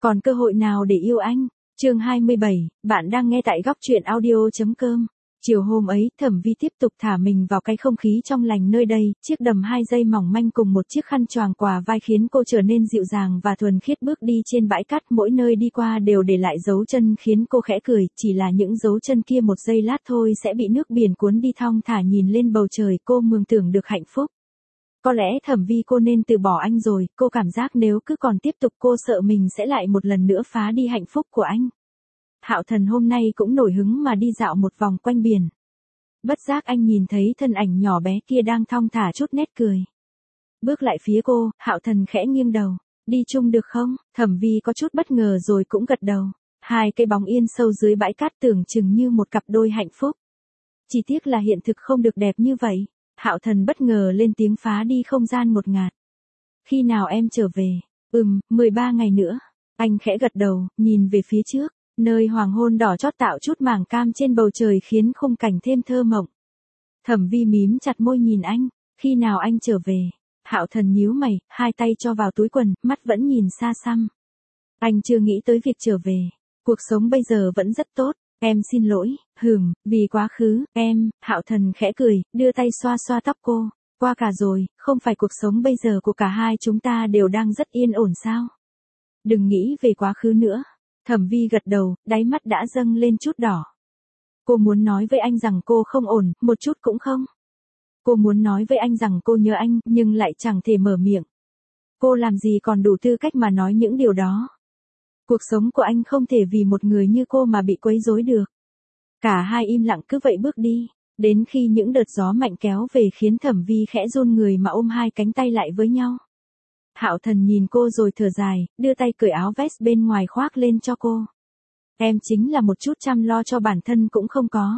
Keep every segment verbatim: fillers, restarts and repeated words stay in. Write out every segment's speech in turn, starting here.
Còn cơ hội nào để yêu anh? Chương hai mươi bảy, bạn đang nghe tại góc truyện audio chấm com. Chiều hôm ấy, Thẩm Vi tiếp tục thả mình vào cái không khí trong lành nơi đây, chiếc đầm hai dây mỏng manh cùng một chiếc khăn choàng quàng vai khiến cô trở nên dịu dàng và thuần khiết bước đi trên bãi cát, mỗi nơi đi qua đều để lại dấu chân khiến cô khẽ cười, chỉ là những dấu chân kia một giây lát thôi sẽ bị nước biển cuốn đi. Thong thả nhìn lên bầu trời, cô mường tượng được hạnh phúc. Có lẽ Thẩm Vi cô nên từ bỏ anh rồi, cô cảm giác nếu cứ còn tiếp tục cô sợ mình sẽ lại một lần nữa phá đi hạnh phúc của anh. Hạo Thần hôm nay cũng nổi hứng mà đi dạo một vòng quanh biển. Bất giác anh nhìn thấy thân ảnh nhỏ bé kia đang thong thả chút nét cười. Bước lại phía cô, Hạo Thần khẽ nghiêng đầu, đi chung được không? Thẩm Vi có chút bất ngờ rồi cũng gật đầu. Hai cây bóng yên sâu dưới bãi cát tưởng chừng như một cặp đôi hạnh phúc. Chỉ tiếc là hiện thực không được đẹp như vậy. Hạo Thần bất ngờ lên tiếng phá đi không gian ngột ngạt. Khi nào em trở về? Ừm, mười ba ngày nữa. Anh khẽ gật đầu, nhìn về phía trước. Nơi hoàng hôn đỏ chót tạo chút mảng cam trên bầu trời khiến khung cảnh thêm thơ mộng. Thẩm Vi mím chặt môi nhìn anh, khi nào anh trở về? Hạo Thần nhíu mày, hai tay cho vào túi quần, mắt vẫn nhìn xa xăm. Anh chưa nghĩ tới việc trở về, cuộc sống bây giờ vẫn rất tốt, em xin lỗi, hừm, vì quá khứ, em, Hạo Thần khẽ cười, đưa tay xoa xoa tóc cô, qua cả rồi, không phải cuộc sống bây giờ của cả hai chúng ta đều đang rất yên ổn sao? Đừng nghĩ về quá khứ nữa. Thẩm Vi gật đầu, đáy mắt đã dâng lên chút đỏ. Cô muốn nói với anh rằng cô không ổn, một chút cũng không. Cô muốn nói với anh rằng cô nhớ anh, nhưng lại chẳng thể mở miệng. Cô làm gì còn đủ tư cách mà nói những điều đó. Cuộc sống của anh không thể vì một người như cô mà bị quấy rối được. Cả hai im lặng cứ vậy bước đi, đến khi những đợt gió mạnh kéo về khiến Thẩm Vi khẽ run người mà ôm hai cánh tay lại với nhau. Hạo Thần nhìn cô rồi thở dài, đưa tay cởi áo vest bên ngoài khoác lên cho cô. Em chính là một chút chăm lo cho bản thân cũng không có.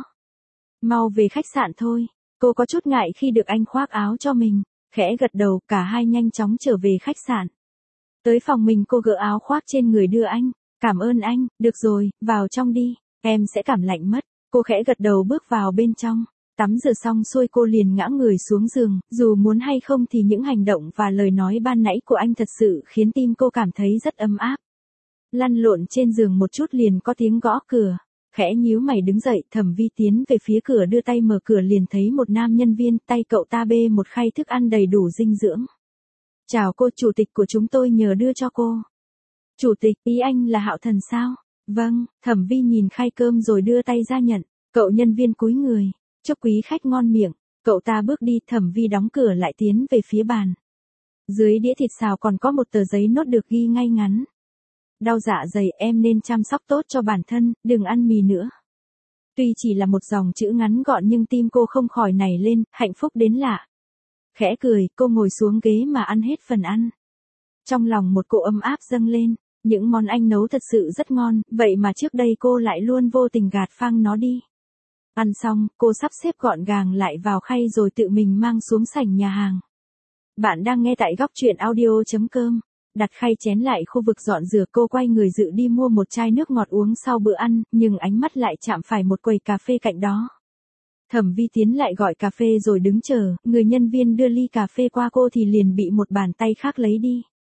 Mau về khách sạn thôi. Cô có chút ngại khi được anh khoác áo cho mình, khẽ gật đầu, cả hai nhanh chóng trở về khách sạn. Tới phòng mình cô gỡ áo khoác trên người đưa anh. Cảm ơn anh, được rồi, vào trong đi, em sẽ cảm lạnh mất. Cô khẽ gật đầu bước vào bên trong. Tắm rửa xong xuôi cô liền ngã người xuống giường, dù muốn hay không thì những hành động và lời nói ban nãy của anh thật sự khiến tim cô cảm thấy rất ấm áp. Lăn lộn trên giường một chút liền có tiếng gõ cửa, khẽ nhíu mày đứng dậy, Thẩm Vi tiến về phía cửa đưa tay mở cửa liền thấy một nam nhân viên, tay cậu ta bê một khay thức ăn đầy đủ dinh dưỡng. Chào cô, chủ tịch của chúng tôi nhờ đưa cho cô. Chủ tịch, ý anh là Hạo Thần sao? Vâng, Thẩm Vi nhìn khay cơm rồi đưa tay ra nhận, cậu nhân viên cúi người. Chúc quý khách ngon miệng, cậu ta bước đi, Thẩm Vi đóng cửa lại tiến về phía bàn. Dưới đĩa thịt xào còn có một tờ giấy nốt được ghi ngay ngắn. Đau dạ dày, em nên chăm sóc tốt cho bản thân, đừng ăn mì nữa. Tuy chỉ là một dòng chữ ngắn gọn nhưng tim cô không khỏi nảy lên, hạnh phúc đến lạ. Khẽ cười, cô ngồi xuống ghế mà ăn hết phần ăn. Trong lòng một cỗ ấm áp dâng lên, những món anh nấu thật sự rất ngon, vậy mà trước đây cô lại luôn vô tình gạt phang nó đi. Ăn xong, cô sắp xếp gọn gàng lại vào khay rồi tự mình mang xuống sảnh nhà hàng. Bạn đang nghe tại góc truyện audio chấm com. Đặt khay chén lại khu vực dọn rửa, cô quay người dự đi mua một chai nước ngọt uống sau bữa ăn, nhưng ánh mắt lại chạm phải một quầy cà phê cạnh đó. Thẩm Vi tiến lại gọi cà phê rồi đứng chờ, người nhân viên đưa ly cà phê qua cô thì liền bị một bàn tay khác lấy đi.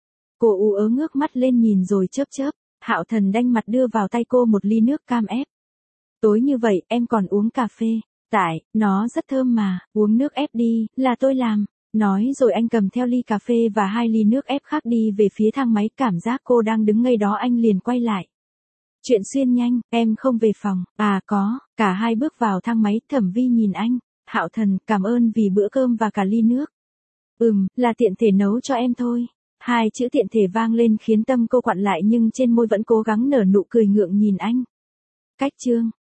Cô ú ớ ngước mắt lên nhìn rồi chớp chớp, Hạo Thần đanh mặt đưa vào tay cô một ly nước cam ép. Tối như vậy, em còn uống cà phê? Tại, nó rất thơm mà, uống nước ép đi, là tôi làm. Nói rồi anh cầm theo ly cà phê và hai ly nước ép khác đi về phía thang máy, cảm giác cô đang đứng ngây đó anh liền quay lại. Chuyện xuyên nhanh, em không về phòng, à có, cả hai bước vào thang máy, Thẩm Vi nhìn anh, Hạo Thần, cảm ơn vì bữa cơm và cả ly nước. Ừm, là tiện thể nấu cho em thôi. Hai chữ tiện thể vang lên khiến tâm cô quặn lại nhưng trên môi vẫn cố gắng nở nụ cười ngượng nhìn anh. Cách chương.